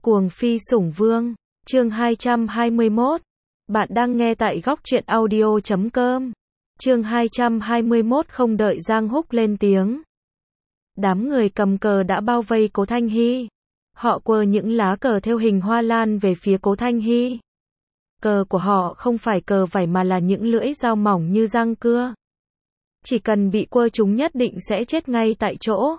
Cuồng phi sủng vương, chương 221. Bạn đang nghe tại góc truyện audio.com. Chương 221 không đợi Giang Húc lên tiếng. Đám người cầm cờ đã bao vây Cố Thanh Hy. Họ quơ những lá cờ theo hình hoa lan về phía Cố Thanh Hy. Cờ của họ không phải cờ vải mà là những lưỡi dao mỏng như răng cưa. Chỉ cần bị quơ chúng nhất định sẽ chết ngay tại chỗ.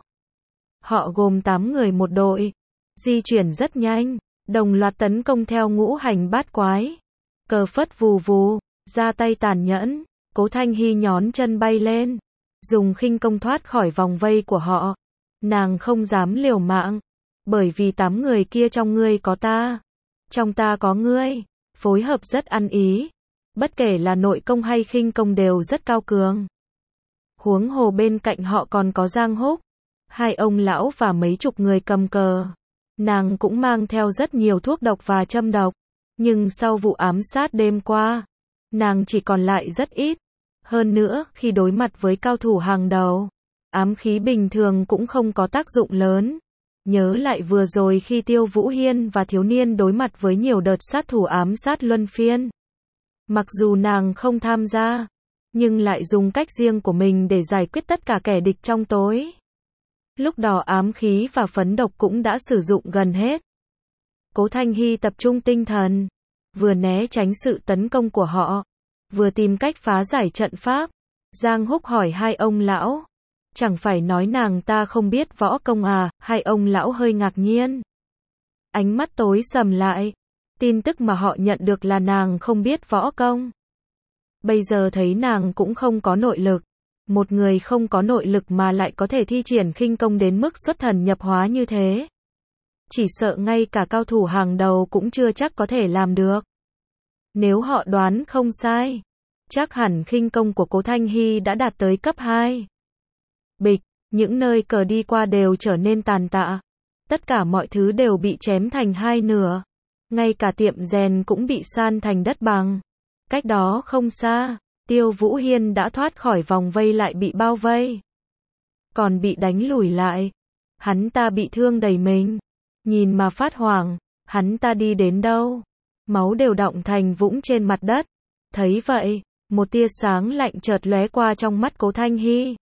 Họ gồm 8 người một đội. Di chuyển rất nhanh, đồng loạt tấn công theo ngũ hành bát quái. Cờ phất vù vù, ra tay tàn nhẫn, Cố Thanh Hy nhón chân bay lên, dùng khinh công thoát khỏi vòng vây của họ. Nàng không dám liều mạng, bởi vì 8 người kia trong ngươi có ta, trong ta có ngươi, phối hợp rất ăn ý. Bất kể là nội công hay khinh công đều rất cao cường. Huống hồ bên cạnh họ còn có Giang Húc, hai ông lão và mấy chục người cầm cờ. Nàng cũng mang theo rất nhiều thuốc độc và châm độc, nhưng sau vụ ám sát đêm qua, nàng chỉ còn lại rất ít. Hơn nữa, khi đối mặt với cao thủ hàng đầu, ám khí bình thường cũng không có tác dụng lớn. Nhớ lại vừa rồi khi Tiêu Vũ Hiên và thiếu niên đối mặt với nhiều đợt sát thủ ám sát luân phiên. Mặc dù nàng không tham gia, nhưng lại dùng cách riêng của mình để giải quyết tất cả kẻ địch trong tối. Lúc đó ám khí và phấn độc cũng đã sử dụng gần hết. Cố Thanh Hy tập trung tinh thần, vừa né tránh sự tấn công của họ, vừa tìm cách phá giải trận pháp. Giang Húc hỏi hai ông lão, chẳng phải nói nàng ta không biết võ công à? Hai ông lão hơi ngạc nhiên. Ánh mắt tối sầm lại, tin tức mà họ nhận được là nàng không biết võ công. Bây giờ thấy nàng cũng không có nội lực. Một người không có nội lực mà lại có thể thi triển khinh công đến mức xuất thần nhập hóa như thế. Chỉ sợ ngay cả cao thủ hàng đầu cũng chưa chắc có thể làm được. Nếu họ đoán không sai, chắc hẳn khinh công của Cố Thanh Hy đã đạt tới cấp 2. Bịch, những nơi cờ đi qua đều trở nên tàn tạ. Tất cả mọi thứ đều bị chém thành hai nửa. Ngay cả tiệm rèn cũng bị san thành đất bằng. Cách đó không xa, Tiêu Vũ Hiên đã thoát khỏi vòng vây lại bị bao vây. Còn bị đánh lùi lại. Hắn ta bị thương đầy mình. Nhìn mà phát hoảng, hắn ta đi đến đâu? Máu đều đọng thành vũng trên mặt đất. Thấy vậy, một tia sáng lạnh chợt lóe qua trong mắt Cố Thanh Hy.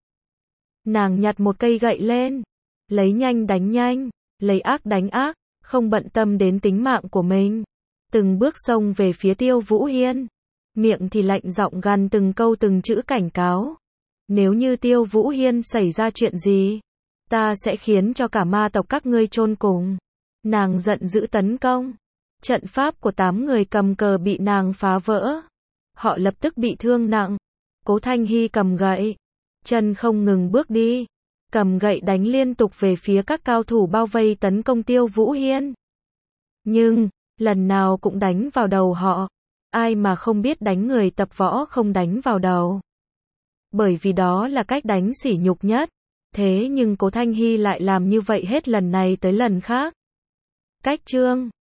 Nàng nhặt một cây gậy lên. Lấy nhanh đánh nhanh, lấy ác đánh ác, không bận tâm đến tính mạng của mình. Từng bước xông về phía Tiêu Vũ Hiên. Miệng thì lạnh giọng gằn từng câu từng chữ cảnh cáo. Nếu như Tiêu Vũ Hiên xảy ra chuyện gì, ta sẽ khiến cho cả ma tộc các ngươi chôn cùng. Nàng giận dữ tấn công. Trận pháp của 8 người cầm cờ bị nàng phá vỡ. Họ lập tức bị thương nặng. Cố Thanh Hy cầm gậy, chân không ngừng bước đi, cầm gậy đánh liên tục về phía các cao thủ bao vây tấn công Tiêu Vũ Hiên. Nhưng, lần nào cũng đánh vào đầu họ. Ai mà không biết đánh người tập võ không đánh vào đầu. Bởi vì đó là cách đánh sỉ nhục nhất. Thế nhưng Cố Thanh Hy lại làm như vậy hết lần này tới lần khác. Cách chương